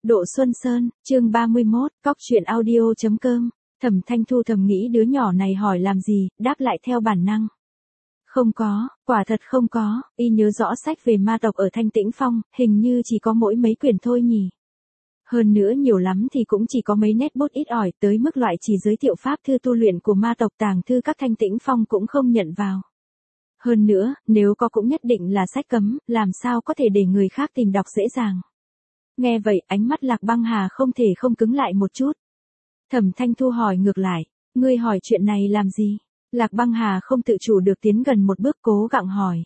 Độ Xuân Sơn, chương 31, cóc truyện audio.com. Thẩm Thanh Thu thầm nghĩ đứa nhỏ này hỏi làm gì, đáp lại theo bản năng. Không có, quả thật không có, y nhớ rõ sách về ma tộc ở Thanh Tĩnh Phong, hình như chỉ có mỗi mấy quyển thôi nhỉ. Hơn nữa nhiều lắm thì cũng chỉ có mấy nét bút ít ỏi, tới mức loại chỉ giới thiệu pháp thư tu luyện của ma tộc tàng thư các Thanh Tĩnh Phong cũng không nhận vào. Hơn nữa, nếu có cũng nhất định là sách cấm, làm sao có thể để người khác tìm đọc dễ dàng. Nghe vậy, ánh mắt Lạc Băng Hà không thể không cứng lại một chút. Thẩm Thanh Thu hỏi ngược lại, ngươi hỏi chuyện này làm gì? Lạc Băng Hà không tự chủ được tiến gần một bước cố gắng hỏi.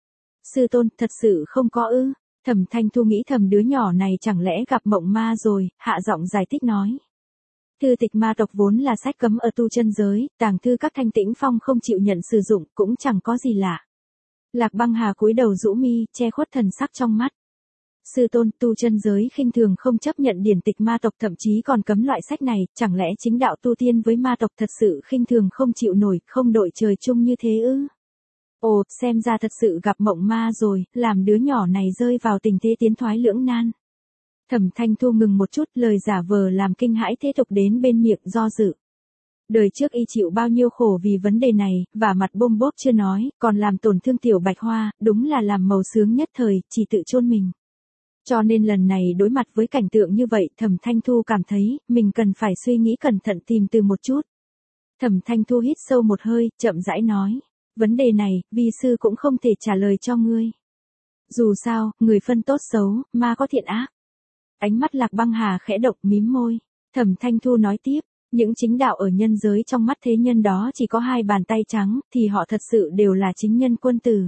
Sư tôn, thật sự không có ư? Thẩm Thanh Thu nghĩ thầm đứa nhỏ này chẳng lẽ gặp mộng ma rồi, hạ giọng giải thích nói. Thư tịch ma tộc vốn là sách cấm ở tu chân giới, tàng thư các Thanh Tĩnh Phong không chịu nhận sử dụng, cũng chẳng có gì lạ. Lạc Băng Hà cúi đầu rũ mi, che khuất thần sắc trong mắt. Sư tôn, tu chân giới khinh thường không chấp nhận điển tịch ma tộc, thậm chí còn cấm loại sách này, chẳng lẽ chính đạo tu tiên với ma tộc thật sự khinh thường không chịu nổi, không đội trời chung như thế ư? Ồ, xem ra thật sự gặp mộng ma rồi, làm đứa nhỏ này rơi vào tình thế tiến thoái lưỡng nan. Thẩm Thanh Thu ngừng một chút, lời giả vờ làm kinh hãi thế tục đến bên miệng do dự. Đời trước y chịu bao nhiêu khổ vì vấn đề này, và mặt bôm bốp chưa nói, còn làm tổn thương tiểu Bạch Hoa, đúng là làm màu sướng nhất thời, chỉ tự chôn mình. Cho nên lần này đối mặt với cảnh tượng như vậy, Thẩm Thanh Thu cảm thấy, mình cần phải suy nghĩ cẩn thận tìm từ một chút. Thẩm Thanh Thu hít sâu một hơi, chậm rãi nói, vấn đề này, vi sư cũng không thể trả lời cho ngươi. Dù sao, người phân tốt xấu, ma có thiện ác. Ánh mắt Lạc Băng Hà khẽ động mím môi. Thẩm Thanh Thu nói tiếp, những chính đạo ở nhân giới trong mắt thế nhân đó chỉ có hai bàn tay trắng, thì họ thật sự đều là chính nhân quân tử.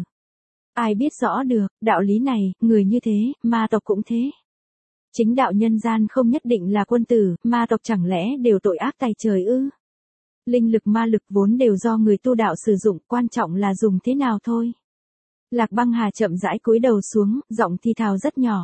Ai biết rõ được, đạo lý này, người như thế, ma tộc cũng thế. Chính đạo nhân gian không nhất định là quân tử, ma tộc chẳng lẽ đều tội ác tày trời ư? Linh lực ma lực vốn đều do người tu đạo sử dụng, quan trọng là dùng thế nào thôi. Lạc Băng Hà chậm rãi cúi đầu xuống, giọng thi thào rất nhỏ.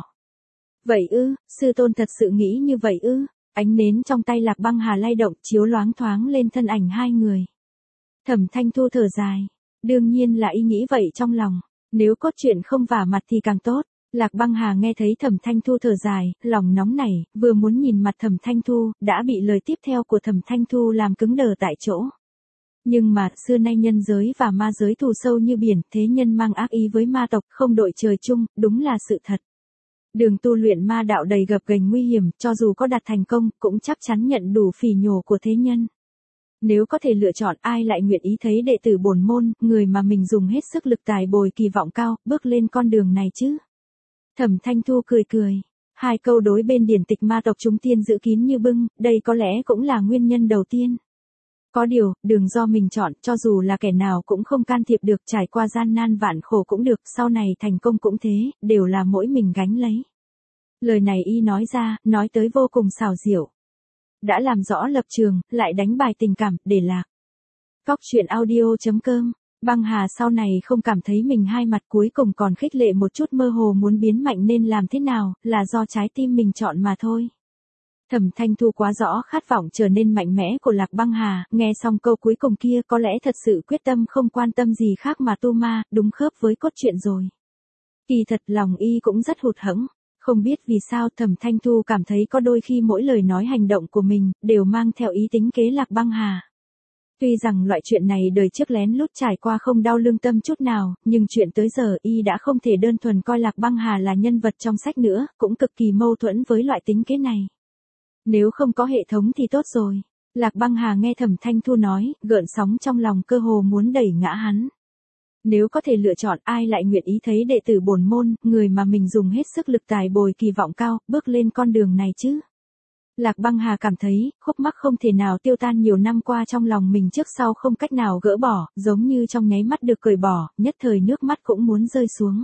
Vậy ư, sư tôn thật sự nghĩ như vậy ư? Ánh nến trong tay Lạc Băng Hà lay động, chiếu loáng thoáng lên thân ảnh hai người. Thẩm Thanh Thu thở dài. Đương nhiên là y nghĩ vậy trong lòng. Nếu cốt truyện không vả mặt thì càng tốt. Lạc Băng Hà nghe thấy Thẩm Thanh Thu thở dài, lòng nóng nảy, vừa muốn nhìn mặt Thẩm Thanh Thu, đã bị lời tiếp theo của Thẩm Thanh Thu làm cứng đờ tại chỗ. Nhưng mà, xưa nay nhân giới và ma giới thù sâu như biển, thế nhân mang ác ý với ma tộc, không đội trời chung, đúng là sự thật. Đường tu luyện ma đạo đầy gập ghềnh nguy hiểm, cho dù có đạt thành công, cũng chắc chắn nhận đủ phỉ nhổ của thế nhân. Nếu có thể lựa chọn, ai lại nguyện ý thấy đệ tử bổn môn, người mà mình dùng hết sức lực tài bồi kỳ vọng cao, bước lên con đường này chứ? Thẩm Thanh Thu cười cười. Hai câu đối bên điển tịch ma tộc chúng tiên giữ kín như bưng, đây có lẽ cũng là nguyên nhân đầu tiên. Có điều, đường do mình chọn, cho dù là kẻ nào cũng không can thiệp được, trải qua gian nan vạn khổ cũng được, sau này thành công cũng thế, đều là mỗi mình gánh lấy. Lời này y nói ra, nói tới vô cùng xảo diệu. Đã làm rõ lập trường, lại đánh bài tình cảm, để lạc. Cóc truyện audio.com. Băng Hà sau này không cảm thấy mình hai mặt, cuối cùng còn khích lệ một chút, mơ hồ muốn biến mạnh nên làm thế nào, là do trái tim mình chọn mà thôi. Thẩm Thanh Thu quá rõ khát vọng trở nên mạnh mẽ của Lạc Băng Hà, nghe xong câu cuối cùng kia có lẽ thật sự quyết tâm không quan tâm gì khác mà tu ma, đúng khớp với cốt truyện rồi. Kỳ thật lòng y cũng rất hụt hẫng. Không biết vì sao Thẩm Thanh Thu cảm thấy có đôi khi mỗi lời nói hành động của mình, đều mang theo ý tính kế Lạc Băng Hà. Tuy rằng loại chuyện này đời trước lén lút trải qua không đau lương tâm chút nào, nhưng chuyện tới giờ y đã không thể đơn thuần coi Lạc Băng Hà là nhân vật trong sách nữa, cũng cực kỳ mâu thuẫn với loại tính kế này. Nếu không có hệ thống thì tốt rồi. Lạc Băng Hà nghe Thẩm Thanh Thu nói, gợn sóng trong lòng cơ hồ muốn đẩy ngã hắn. Nếu có thể lựa chọn, ai lại nguyện ý thấy đệ tử bổn môn, người mà mình dùng hết sức lực tài bồi kỳ vọng cao, bước lên con đường này chứ? Lạc Băng Hà cảm thấy, khúc mắc không thể nào tiêu tan nhiều năm qua trong lòng mình trước sau không cách nào gỡ bỏ, giống như trong nháy mắt được cởi bỏ, nhất thời nước mắt cũng muốn rơi xuống.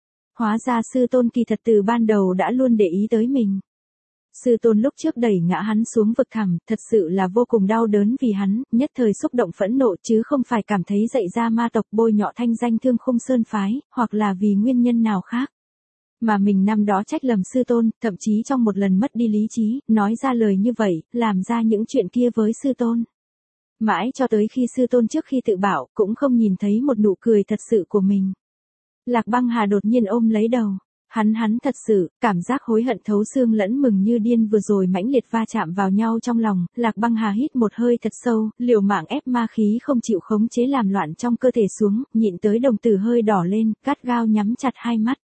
Hóa ra sư tôn kỳ thật từ ban đầu đã luôn để ý tới mình. Sư tôn lúc trước đẩy ngã hắn xuống vực thẳm, thật sự là vô cùng đau đớn vì hắn, nhất thời xúc động phẫn nộ chứ không phải cảm thấy dạy ra ma tộc bôi nhọ thanh danh Thương Khung Sơn phái, hoặc là vì nguyên nhân nào khác. Mà mình năm đó trách lầm sư tôn, thậm chí trong một lần mất đi lý trí, nói ra lời như vậy, làm ra những chuyện kia với sư tôn. Mãi cho tới khi sư tôn trước khi tự bảo, cũng không nhìn thấy một nụ cười thật sự của mình. Lạc Băng Hà đột nhiên ôm lấy đầu. Hắn thật sự, cảm giác hối hận thấu xương lẫn mừng như điên vừa rồi mãnh liệt va chạm vào nhau trong lòng, Lạc Băng Hà hít một hơi thật sâu, liều mạng ép ma khí không chịu khống chế làm loạn trong cơ thể xuống, nhịn tới đồng tử hơi đỏ lên, gắt gao nhắm chặt hai mắt.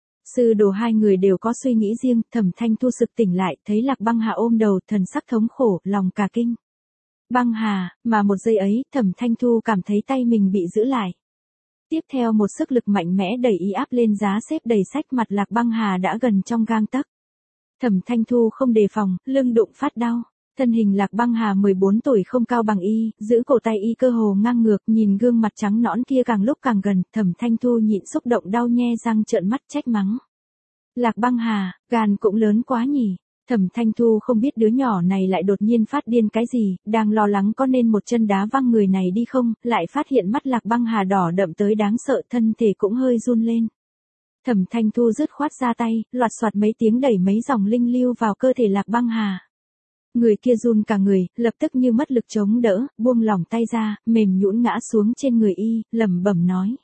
Sư đồ hai người đều có suy nghĩ riêng, Thẩm Thanh Thu sực tỉnh lại, thấy Lạc Băng Hà ôm đầu, thần sắc thống khổ, lòng cả kinh. Băng Hà, mà một giây ấy, Thẩm Thanh Thu cảm thấy tay mình bị giữ lại. Tiếp theo một sức lực mạnh mẽ đẩy y áp lên giá xếp đầy sách, mặt Lạc Băng Hà đã gần trong gang tấc. Thẩm Thanh Thu không đề phòng, lưng đụng phát đau. Thân hình Lạc Băng Hà 14 tuổi không cao bằng y, giữ cổ tay y cơ hồ ngang ngược, nhìn gương mặt trắng nõn kia càng lúc càng gần, Thẩm Thanh Thu nhịn xúc động đau nhe răng trợn mắt trách mắng. Lạc Băng Hà, gan cũng lớn quá nhỉ. Thẩm Thanh Thu không biết đứa nhỏ này lại đột nhiên phát điên cái gì, đang lo lắng có nên một chân đá văng người này đi không, lại phát hiện mắt Lạc Băng Hà đỏ đậm tới đáng sợ, thân thể cũng hơi run lên. Thẩm Thanh Thu dứt khoát ra tay, loạt soạt mấy tiếng đẩy mấy dòng linh lưu vào cơ thể Lạc Băng Hà. Người kia run cả người, lập tức như mất lực chống đỡ, buông lỏng tay ra, mềm nhũn ngã xuống trên người y, lẩm bẩm nói.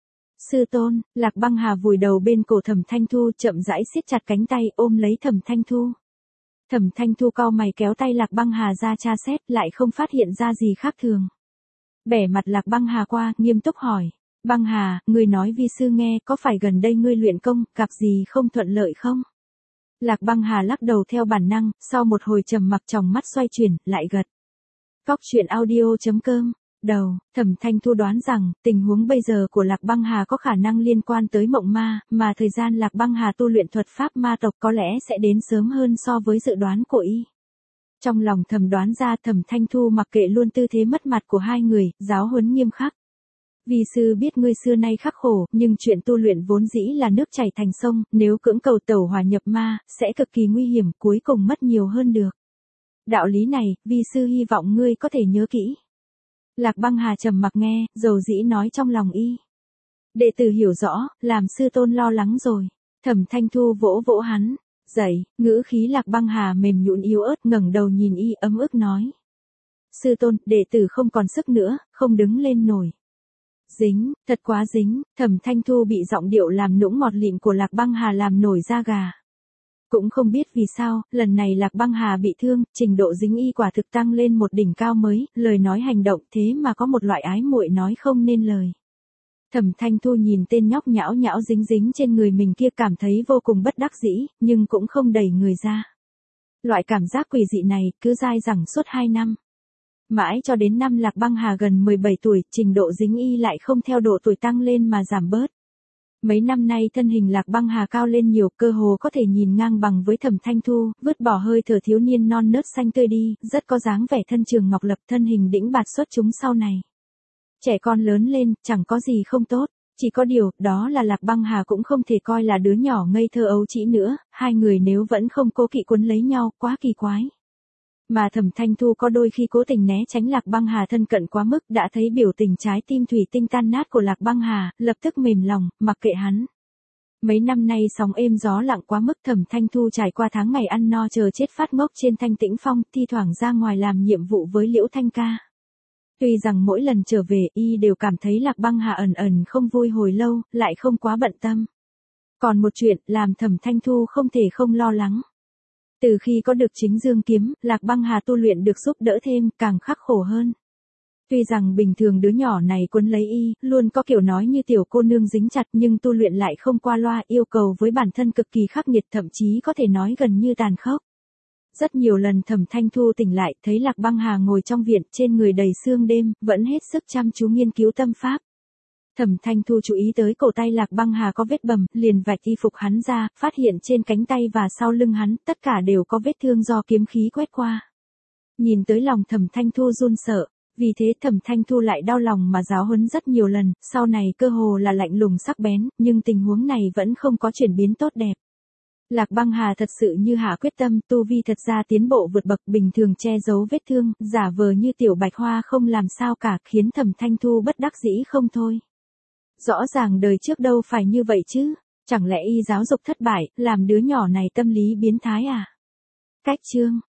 Sư tôn, Lạc Băng Hà vùi đầu bên cổ Thẩm Thanh Thu, chậm rãi siết chặt cánh tay ôm lấy Thẩm Thanh Thu. Thẩm Thanh Thu cau mày kéo tay Lạc Băng Hà ra tra xét, lại không phát hiện ra gì khác thường. Bẻ mặt Lạc Băng Hà qua, nghiêm túc hỏi. Băng Hà, người nói vi sư nghe, có phải gần đây ngươi luyện công, gặp gì không thuận lợi không? Lạc Băng Hà lắc đầu theo bản năng, sau một hồi trầm mặc tròng mắt xoay chuyển, lại gật. Cóc truyện audio.com. Đầu, Thẩm Thanh Thu đoán rằng, tình huống bây giờ của Lạc Băng Hà có khả năng liên quan tới mộng ma, mà thời gian Lạc Băng Hà tu luyện thuật pháp ma tộc có lẽ sẽ đến sớm hơn so với dự đoán của y. Trong lòng thầm đoán ra, Thẩm Thanh Thu mặc kệ luôn tư thế mất mặt của hai người, giáo huấn nghiêm khắc. Vì sư biết ngươi xưa nay khắc khổ, nhưng chuyện tu luyện vốn dĩ là nước chảy thành sông, nếu cưỡng cầu tẩu hỏa nhập ma, sẽ cực kỳ nguy hiểm, cuối cùng mất nhiều hơn được. Đạo lý này, vi sư hy vọng ngươi có thể nhớ kỹ. Lạc Băng Hà trầm mặc nghe, dầu dĩ nói trong lòng y. Đệ tử hiểu rõ, làm sư tôn lo lắng rồi. Thẩm Thanh Thu vỗ vỗ hắn. Dậy, ngữ khí Lạc Băng Hà mềm nhũn yếu ớt, ngẩng đầu nhìn y ấm ức nói. Sư tôn, đệ tử không còn sức nữa, không đứng lên nổi. Dính, thật quá dính, Thẩm Thanh Thu bị giọng điệu làm nũng ngọt lịm của Lạc Băng Hà làm nổi da gà. Cũng không biết vì sao, lần này Lạc Băng Hà bị thương, trình độ dính y quả thực tăng lên một đỉnh cao mới, lời nói hành động thế mà có một loại ái muội nói không nên lời. Thẩm Thanh Thu nhìn tên nhóc nhão nhão dính dính trên người mình kia cảm thấy vô cùng bất đắc dĩ, nhưng cũng không đẩy người ra. Loại cảm giác quỷ dị này cứ dai dẳng suốt 2 năm. Mãi cho đến năm Lạc Băng Hà gần 17 tuổi, trình độ dính y lại không theo độ tuổi tăng lên mà giảm bớt. Mấy năm nay thân hình Lạc Băng Hà cao lên nhiều, cơ hồ có thể nhìn ngang bằng với Thẩm Thanh Thu, vứt bỏ hơi thở thiếu niên non nớt xanh tươi đi, rất có dáng vẻ thân trường ngọc lập, thân hình đĩnh bạt xuất chúng sau này. Trẻ con lớn lên, chẳng có gì không tốt, chỉ có điều, đó là Lạc Băng Hà cũng không thể coi là đứa nhỏ ngây thơ ấu trĩ nữa, hai người nếu vẫn không cố kỵ quấn lấy nhau, quá kỳ quái. Mà Thẩm Thanh Thu có đôi khi cố tình né tránh Lạc Băng Hà thân cận quá mức, đã thấy biểu tình trái tim thủy tinh tan nát của Lạc Băng Hà, lập tức mềm lòng, mặc kệ hắn. Mấy năm nay sóng êm gió lặng quá mức, Thẩm Thanh Thu trải qua tháng ngày ăn no chờ chết phát ngốc trên Thanh Tĩnh Phong, thi thoảng ra ngoài làm nhiệm vụ với Liễu Thanh Ca. Tuy rằng mỗi lần trở về y đều cảm thấy Lạc Băng Hà ẩn ẩn không vui hồi lâu, lại không quá bận tâm. Còn một chuyện làm Thẩm Thanh Thu không thể không lo lắng. Từ khi có được chính dương kiếm, Lạc Băng Hà tu luyện được giúp đỡ thêm, càng khắc khổ hơn. Tuy rằng bình thường đứa nhỏ này quấn lấy y, luôn có kiểu nói như tiểu cô nương dính chặt, nhưng tu luyện lại không qua loa, yêu cầu với bản thân cực kỳ khắc nghiệt, thậm chí có thể nói gần như tàn khốc. Rất nhiều lần Thẩm Thanh Thu tỉnh lại, thấy Lạc Băng Hà ngồi trong viện, trên người đầy sương đêm, vẫn hết sức chăm chú nghiên cứu tâm pháp. Thẩm Thanh Thu chú ý tới cổ tay Lạc Băng Hà có vết bầm, liền vạch y phục hắn ra, phát hiện trên cánh tay và sau lưng hắn, tất cả đều có vết thương do kiếm khí quét qua. Nhìn tới lòng Thẩm Thanh Thu run sợ, vì thế Thẩm Thanh Thu lại đau lòng mà giáo huấn rất nhiều lần, sau này cơ hồ là lạnh lùng sắc bén, nhưng tình huống này vẫn không có chuyển biến tốt đẹp. Lạc Băng Hà thật sự như hạ quyết tâm, tu vi thật ra tiến bộ vượt bậc, bình thường che giấu vết thương, giả vờ như tiểu bạch hoa không làm sao cả, khiến Thẩm Thanh Thu bất đắc dĩ không thôi. Rõ ràng đời trước đâu phải như vậy chứ, chẳng lẽ y giáo dục thất bại, làm đứa nhỏ này tâm lý biến thái à? Cách chương